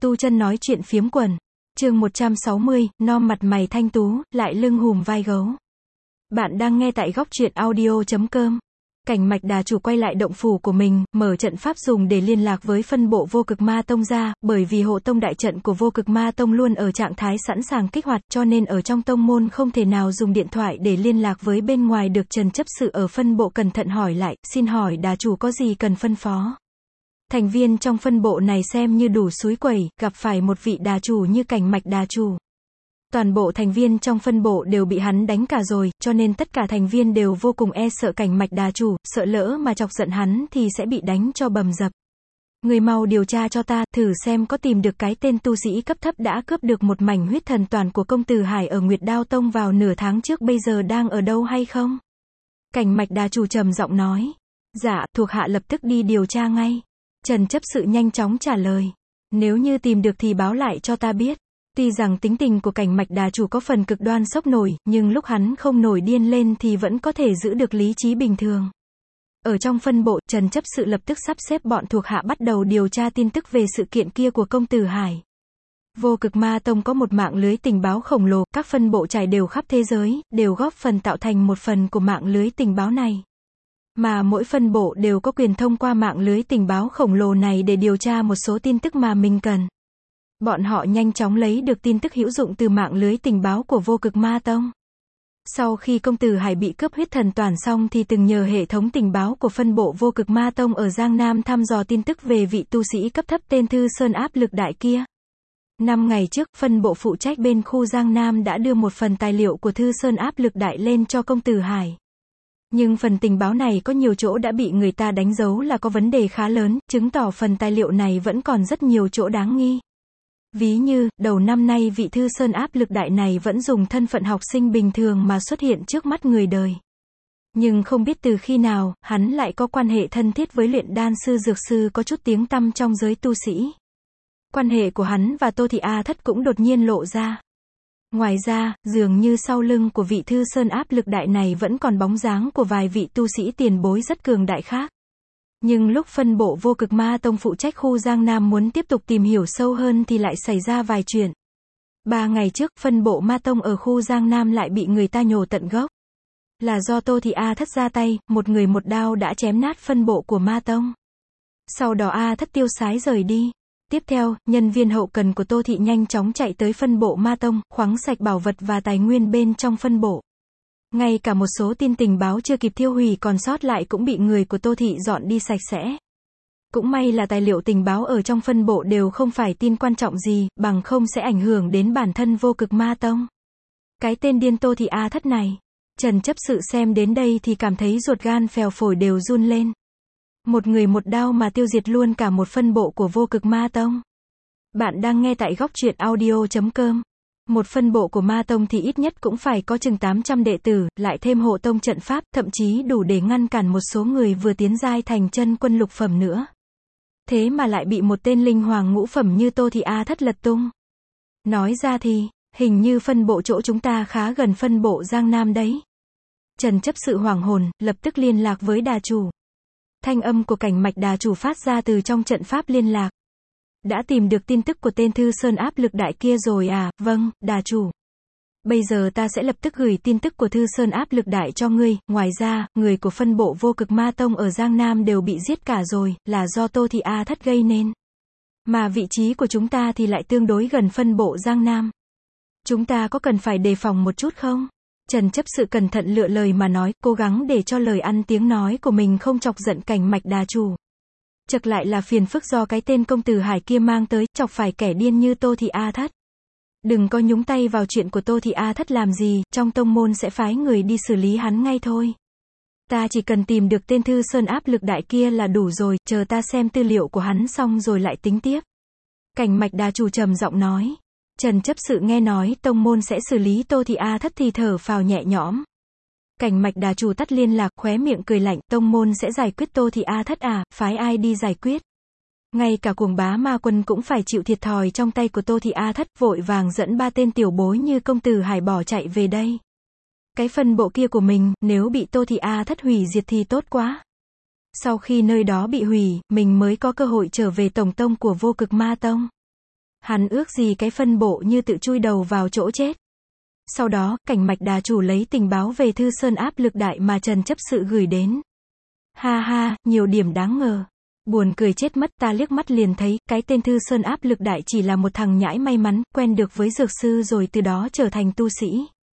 Tu chân nói chuyện phiếm quần. Chương 160, non mặt mày thanh tú, lại lưng hùm vai gấu. Bạn đang nghe tại góc truyện audio.com. Cảnh Mạch Đà chủ quay lại động phủ của mình, mở trận pháp dùng để liên lạc với phân bộ Vô Cực Ma Tông ra, bởi vì hộ tông đại trận của Vô Cực Ma Tông luôn ở trạng thái sẵn sàng kích hoạt, cho nên ở trong tông môn không thể nào dùng điện thoại để liên lạc với bên ngoài được. Trần chấp sự ở phân bộ cẩn thận hỏi lại, xin hỏi đà chủ có gì cần phân phó? Thành viên trong phân bộ này xem như đủ suối quẩy, gặp phải một vị đà chủ như Cảnh Mạch Đà chủ. Toàn bộ thành viên trong phân bộ đều bị hắn đánh cả rồi, cho nên tất cả thành viên đều vô cùng e sợ Cảnh Mạch Đà chủ, sợ lỡ mà chọc giận hắn thì sẽ bị đánh cho bầm dập. Người mau điều tra cho ta, thử xem có tìm được cái tên tu sĩ cấp thấp đã cướp được một mảnh huyết thần toàn của công tử Hải ở Nguyệt Đao Tông vào nửa tháng trước bây giờ đang ở đâu hay không? Cảnh Mạch Đà chủ trầm giọng nói. Dạ, thuộc hạ lập tức đi điều tra ngay. Trần chấp sự nhanh chóng trả lời. Nếu như tìm được thì báo lại cho ta biết. Tuy rằng tính tình của Cảnh Mạch Đà chủ có phần cực đoan sốc nổi, nhưng lúc hắn không nổi điên lên thì vẫn có thể giữ được lý trí bình thường. Ở trong phân bộ, Trần chấp sự lập tức sắp xếp bọn thuộc hạ bắt đầu điều tra tin tức về sự kiện kia của công tử Hải. Vô Cực Ma Tông có một mạng lưới tình báo khổng lồ, các phân bộ trải đều khắp thế giới, đều góp phần tạo thành một phần của mạng lưới tình báo này. Mà mỗi phân bộ đều có quyền thông qua mạng lưới tình báo khổng lồ này để điều tra một số tin tức mà mình cần. Bọn họ nhanh chóng lấy được tin tức hữu dụng từ mạng lưới tình báo của Vô Cực Ma Tông. Sau khi công tử Hải bị cướp huyết thần toàn xong thì từng nhờ hệ thống tình báo của phân bộ Vô Cực Ma Tông ở Giang Nam thăm dò tin tức về vị tu sĩ cấp thấp tên Thư Sơn áp lực đại kia. 5 ngày trước, phân bộ phụ trách bên khu Giang Nam đã đưa một phần tài liệu của Thư Sơn áp lực đại lên cho công tử Hải. Nhưng phần tình báo này có nhiều chỗ đã bị người ta đánh dấu là có vấn đề khá lớn, chứng tỏ phần tài liệu này vẫn còn rất nhiều chỗ đáng nghi. Ví như, đầu năm nay vị Thư Sơn áp lực đại này vẫn dùng thân phận học sinh bình thường mà xuất hiện trước mắt người đời. Nhưng không biết từ khi nào, hắn lại có quan hệ thân thiết với luyện đan sư dược sư có chút tiếng tăm trong giới tu sĩ. Quan hệ của hắn và Tô Thị A Thất cũng đột nhiên lộ ra. Ngoài ra, dường như sau lưng của vị Thư Sơn áp lực đại này vẫn còn bóng dáng của vài vị tu sĩ tiền bối rất cường đại khác. Nhưng lúc phân bộ Vô Cực Ma Tông phụ trách khu Giang Nam muốn tiếp tục tìm hiểu sâu hơn thì lại xảy ra vài chuyện. 3 ngày trước, phân bộ Ma Tông ở khu Giang Nam lại bị người ta nhổ tận gốc. Là do Tô Thị A Thất ra tay, một người một đao đã chém nát phân bộ của Ma Tông. Sau đó A Thất tiêu sái rời đi. Tiếp theo, nhân viên hậu cần của Tô Thị nhanh chóng chạy tới phân bộ Ma Tông, khoáng sạch bảo vật và tài nguyên bên trong phân bộ. Ngay cả một số tin tình báo chưa kịp tiêu hủy còn sót lại cũng bị người của Tô Thị dọn đi sạch sẽ. Cũng may là tài liệu tình báo ở trong phân bộ đều không phải tin quan trọng gì, bằng không sẽ ảnh hưởng đến bản thân Vô Cực Ma Tông. Cái tên điên Tô Thị A Thất này. Trần chấp sự xem đến đây thì cảm thấy ruột gan phèo phổi đều run lên. Một người một đao mà tiêu diệt luôn cả một phân bộ của Vô Cực Ma Tông. Bạn đang nghe tại góc truyện audio.com. Một phân bộ của Ma Tông thì ít nhất cũng phải có chừng 800 đệ tử, lại thêm hộ tông trận pháp, thậm chí đủ để ngăn cản một số người vừa tiến giai thành chân quân lục phẩm nữa. Thế mà lại bị một tên linh hoàng ngũ phẩm như Tô Thị A Thất lật tung. Nói ra thì, hình như phân bộ chỗ chúng ta khá gần phân bộ Giang Nam đấy. Trần chấp sự hoảng hồn, lập tức liên lạc với đà chủ. Thanh âm của Cảnh Mạch Đà chủ phát ra từ trong trận pháp liên lạc. Đã tìm được tin tức của tên Thư Sơn áp lực đại kia rồi à? Vâng, đà chủ. Bây giờ ta sẽ lập tức gửi tin tức của Thư Sơn áp lực đại cho ngươi. Ngoài ra, người của phân bộ Vô Cực Ma Tông ở Giang Nam đều bị giết cả rồi, là do Tô Thị A Thất gây nên. Mà vị trí của chúng ta thì lại tương đối gần phân bộ Giang Nam. Chúng ta có cần phải đề phòng một chút không? Trần chấp sự cẩn thận lựa lời mà nói, cố gắng để cho lời ăn tiếng nói của mình không chọc giận Cảnh Mạch Đà chủ. Chật lại là phiền phức do cái tên công tử Hải kia mang tới, chọc phải kẻ điên như Tô Thị A Thất. Đừng có nhúng tay vào chuyện của Tô Thị A Thất làm gì, trong tông môn sẽ phái người đi xử lý hắn ngay thôi. Ta chỉ cần tìm được tên Thư Sơn áp lực đại kia là đủ rồi, chờ ta xem tư liệu của hắn xong rồi lại tính tiếp. Cảnh Mạch Đà chủ trầm giọng nói. Trần chấp sự nghe nói tông môn sẽ xử lý Tô Thị A Thất thì thở phào nhẹ nhõm. Cảnh Mạch Đà chủ tắt liên lạc, khóe miệng cười lạnh, tông môn sẽ giải quyết Tô Thị A Thất à, phái ai đi giải quyết? Ngay cả Cuồng Bá Ma Quân cũng phải chịu thiệt thòi trong tay của Tô Thị A Thất, vội vàng dẫn 3 tên tiểu bối như công tử Hải bỏ chạy về đây. Cái phân bộ kia của mình, nếu bị Tô Thị A Thất hủy diệt thì tốt quá. Sau khi nơi đó bị hủy, mình mới có cơ hội trở về tổng tông của Vô Cực Ma Tông. Hắn ước gì cái phân bộ như tự chui đầu vào chỗ chết. Sau đó, Cảnh Mạch Đà chủ lấy tình báo về thư sơn áp lực đại mà Trần chấp sự gửi đến. Ha ha, nhiều điểm đáng ngờ. Buồn cười chết mất, ta liếc mắt liền thấy, cái tên thư sơn áp lực đại chỉ là một thằng nhãi may mắn, quen được với dược sư rồi từ đó trở thành tu sĩ.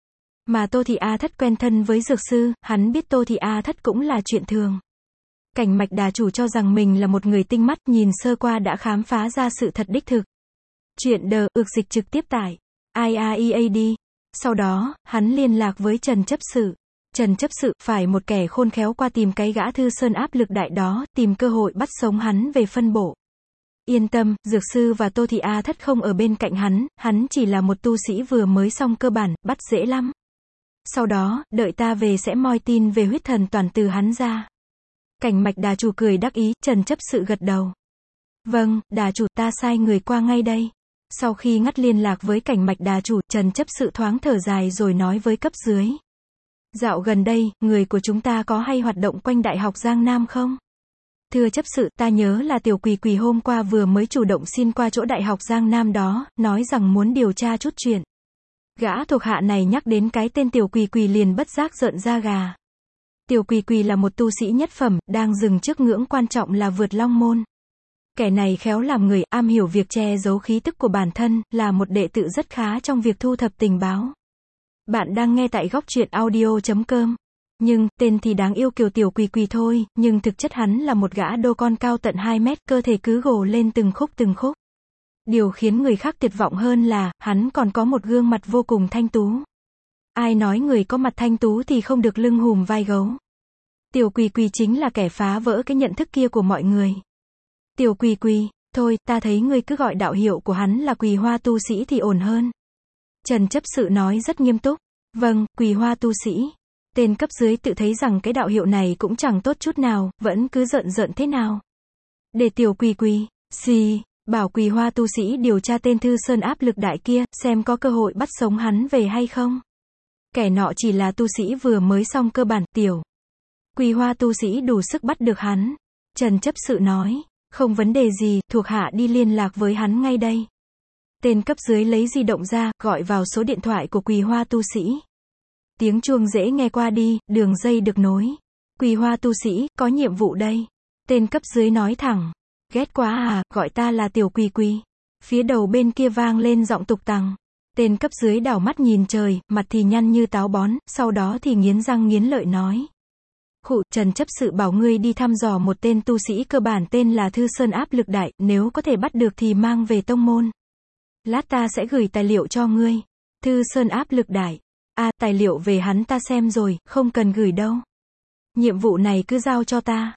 Mà Tô Thị A Thất quen thân với dược sư, hắn biết Tô Thị A Thất cũng là chuyện thường. Cảnh Mạch Đà chủ cho rằng mình là một người tinh mắt, nhìn sơ qua đã khám phá ra sự thật đích thực. Chuyện đờ, ược dịch trực tiếp tải. IAEAD. Sau đó, hắn liên lạc với Trần chấp sự. Trần chấp sự, phải một kẻ khôn khéo qua tìm cái gã thư sơn áp lực đại đó, tìm cơ hội bắt sống hắn về phân bổ. Yên tâm, dược sư và Tô Thị A Thất không ở bên cạnh hắn chỉ là một tu sĩ vừa mới xong cơ bản, bắt dễ lắm. Sau đó, đợi ta về sẽ moi tin về huyết thần toàn từ hắn ra. Cảnh Mạch Đà chủ cười đắc ý, Trần chấp sự gật đầu. Vâng, Đà chủ, ta sai người qua ngay đây. Sau khi ngắt liên lạc với Cảnh Mạch Đà chủ, Trần chấp sự thoáng thở dài rồi nói với cấp dưới. Dạo gần đây, người của chúng ta có hay hoạt động quanh Đại học Giang Nam không? Thưa chấp sự, ta nhớ là Tiểu Quỳ Quỳ hôm qua vừa mới chủ động xin qua chỗ Đại học Giang Nam đó, nói rằng muốn điều tra chút chuyện. Gã thuộc hạ này nhắc đến cái tên Tiểu Quỳ Quỳ liền bất giác rợn da gà. Tiểu Quỳ Quỳ là một tu sĩ nhất phẩm, đang dừng trước ngưỡng quan trọng là vượt long môn. Kẻ này khéo làm người, am hiểu việc che giấu khí tức của bản thân, là một đệ tử rất khá trong việc thu thập tình báo. Bạn đang nghe tại góc truyện audio.com. Nhưng, tên thì đáng yêu kiểu Tiểu Quỳ Quỳ thôi, nhưng thực chất hắn là một gã đô con cao tận 2 mét, cơ thể cứ gồ lên từng khúc từng khúc. Điều khiến người khác tuyệt vọng hơn là, hắn còn có một gương mặt vô cùng thanh tú. Ai nói người có mặt thanh tú thì không được lưng hùm vai gấu. Tiểu Quỳ Quỳ chính là kẻ phá vỡ cái nhận thức kia của mọi người. Tiểu Quỳ Quỳ, thôi, ta thấy ngươi cứ gọi đạo hiệu của hắn là Quỳ Hoa tu sĩ thì ổn hơn. Trần chấp sự nói rất nghiêm túc. Vâng, Quỳ Hoa tu sĩ. Tên cấp dưới tự thấy rằng cái đạo hiệu này cũng chẳng tốt chút nào, vẫn cứ giận giận thế nào. Để Tiểu Quỳ Quỳ, bảo Quỳ Hoa tu sĩ điều tra tên thư sơn áp lực đại kia, xem có cơ hội bắt sống hắn về hay không. Kẻ nọ chỉ là tu sĩ vừa mới xong cơ bản, Tiểu Quỳ Hoa tu sĩ đủ sức bắt được hắn. Trần chấp sự nói, không vấn đề gì, thuộc hạ đi liên lạc với hắn ngay đây. Tên cấp dưới lấy di động ra, gọi vào số điện thoại của Quỳ Hoa tu sĩ. Tiếng chuông dễ nghe qua đi, đường dây được nối. Quỳ Hoa tu sĩ, có nhiệm vụ đây. Tên cấp dưới nói thẳng. Ghét quá à, gọi ta là Tiểu Quỳ Quỳ. Phía đầu bên kia vang lên giọng tục tằng. Tên cấp dưới đảo mắt nhìn trời, mặt thì nhăn như táo bón, sau đó thì nghiến răng nghiến lợi nói. Khụ, Trần chấp sự bảo ngươi đi thăm dò một tên tu sĩ cơ bản tên là Thư Sơn áp lực đại, nếu có thể bắt được thì mang về tông môn. Lát ta sẽ gửi tài liệu cho ngươi. Thư Sơn áp lực đại. Tài liệu về hắn ta xem rồi, không cần gửi đâu. Nhiệm vụ này cứ giao cho ta.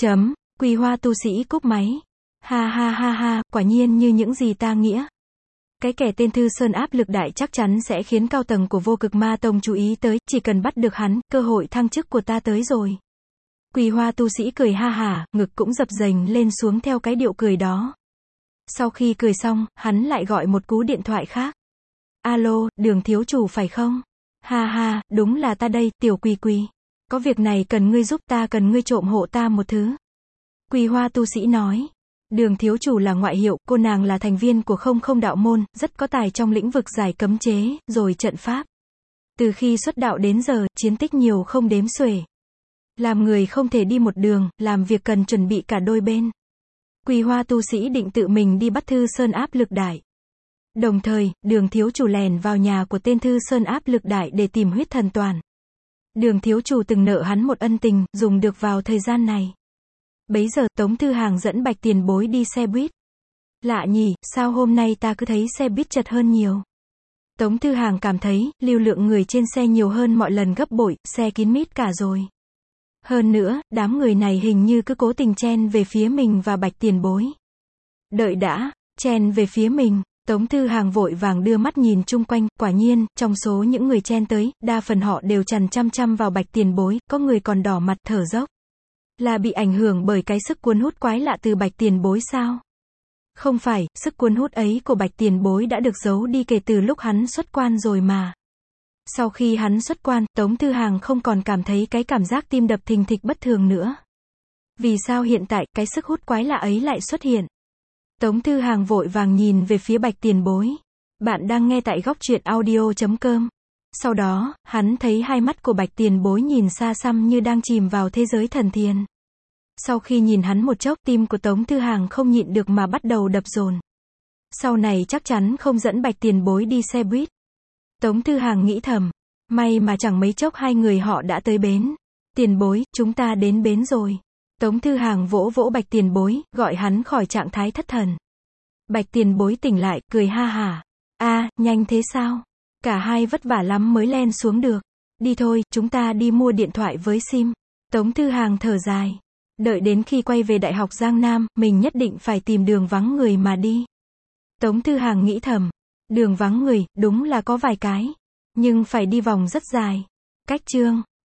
Quỳ Hoa tu sĩ cúp máy. Ha ha ha ha, quả nhiên như những gì ta nghĩa. Cái kẻ tên Thư Sơn áp lực đại chắc chắn sẽ khiến cao tầng của Vô Cực Ma Tông chú ý tới, chỉ cần bắt được hắn, cơ hội thăng chức của ta tới rồi. Quỳ Hoa tu sĩ cười ha hả, ngực cũng dập dềnh lên xuống theo cái điệu cười đó. Sau khi cười xong, hắn lại gọi một cú điện thoại khác. Alo, Đường thiếu chủ phải không? Ha ha, đúng là ta đây, Tiểu Quỳ Quỳ. Có việc này cần ngươi giúp ta, cần ngươi trộm hộ ta một thứ. Quỳ Hoa tu sĩ nói. Đường thiếu chủ là ngoại hiệu, cô nàng là thành viên của không đạo môn, rất có tài trong lĩnh vực giải cấm chế, rồi trận pháp. Từ khi xuất đạo đến giờ, chiến tích nhiều không đếm xuể. Làm người không thể đi một đường, làm việc cần chuẩn bị cả đôi bên. Quỳ Hoa tu sĩ định tự mình đi bắt Thư Sơn áp lực đại. Đồng thời, Đường thiếu chủ lèn vào nhà của tên Thư Sơn áp lực đại để tìm huyết thần toàn. Đường thiếu chủ từng nợ hắn một ân tình, dùng được vào thời gian này. Bấy giờ, Tống Thư Hàng dẫn Bạch Tiền Bối đi xe buýt. Lạ nhỉ, sao hôm nay ta cứ thấy xe buýt chật hơn nhiều. Tống Thư Hàng cảm thấy, lưu lượng người trên xe nhiều hơn mọi lần gấp bội, xe kín mít cả rồi. Hơn nữa, đám người này hình như cứ cố tình chen về phía mình và Bạch Tiền Bối. Đợi đã, chen về phía mình. Tống Thư Hàng vội vàng đưa mắt nhìn chung quanh, quả nhiên, trong số những người chen tới, đa phần họ đều chằm chằm vào Bạch Tiền Bối, có người còn đỏ mặt thở dốc. Là bị ảnh hưởng bởi cái sức cuốn hút quái lạ từ Bạch Tiền Bối sao? Không phải, sức cuốn hút ấy của Bạch Tiền Bối đã được giấu đi kể từ lúc hắn xuất quan rồi mà. Sau khi hắn xuất quan, Tống Thư Hàng không còn cảm thấy cái cảm giác tim đập thình thịch bất thường nữa. Vì sao hiện tại, cái sức hút quái lạ ấy lại xuất hiện? Tống Thư Hàng vội vàng nhìn về phía Bạch Tiền Bối. Bạn đang nghe tại góc truyện audio.com. Sau đó, hắn thấy hai mắt của Bạch Tiền Bối nhìn xa xăm như đang chìm vào thế giới thần thiền. Sau khi nhìn hắn một chốc, tim của Tống Thư Hàng không nhịn được mà bắt đầu đập dồn. Sau này chắc chắn không dẫn Bạch Tiền Bối đi xe buýt. Tống Thư Hàng nghĩ thầm. May mà chẳng mấy chốc hai người họ đã tới bến. Tiền Bối, chúng ta đến bến rồi. Tống Thư Hàng vỗ vỗ Bạch Tiền Bối, gọi hắn khỏi trạng thái thất thần. Bạch Tiền Bối tỉnh lại, cười ha hả. Nhanh thế sao? Cả hai vất vả lắm mới len xuống được. Đi thôi, chúng ta đi mua điện thoại với sim. Tống Thư Hàng thở dài. Đợi đến khi quay về Đại học Giang Nam, mình nhất định phải tìm đường vắng người mà đi. Tống Thư Hàng nghĩ thầm. Đường vắng người, đúng là có vài cái. Nhưng phải đi vòng rất dài. Cách Chương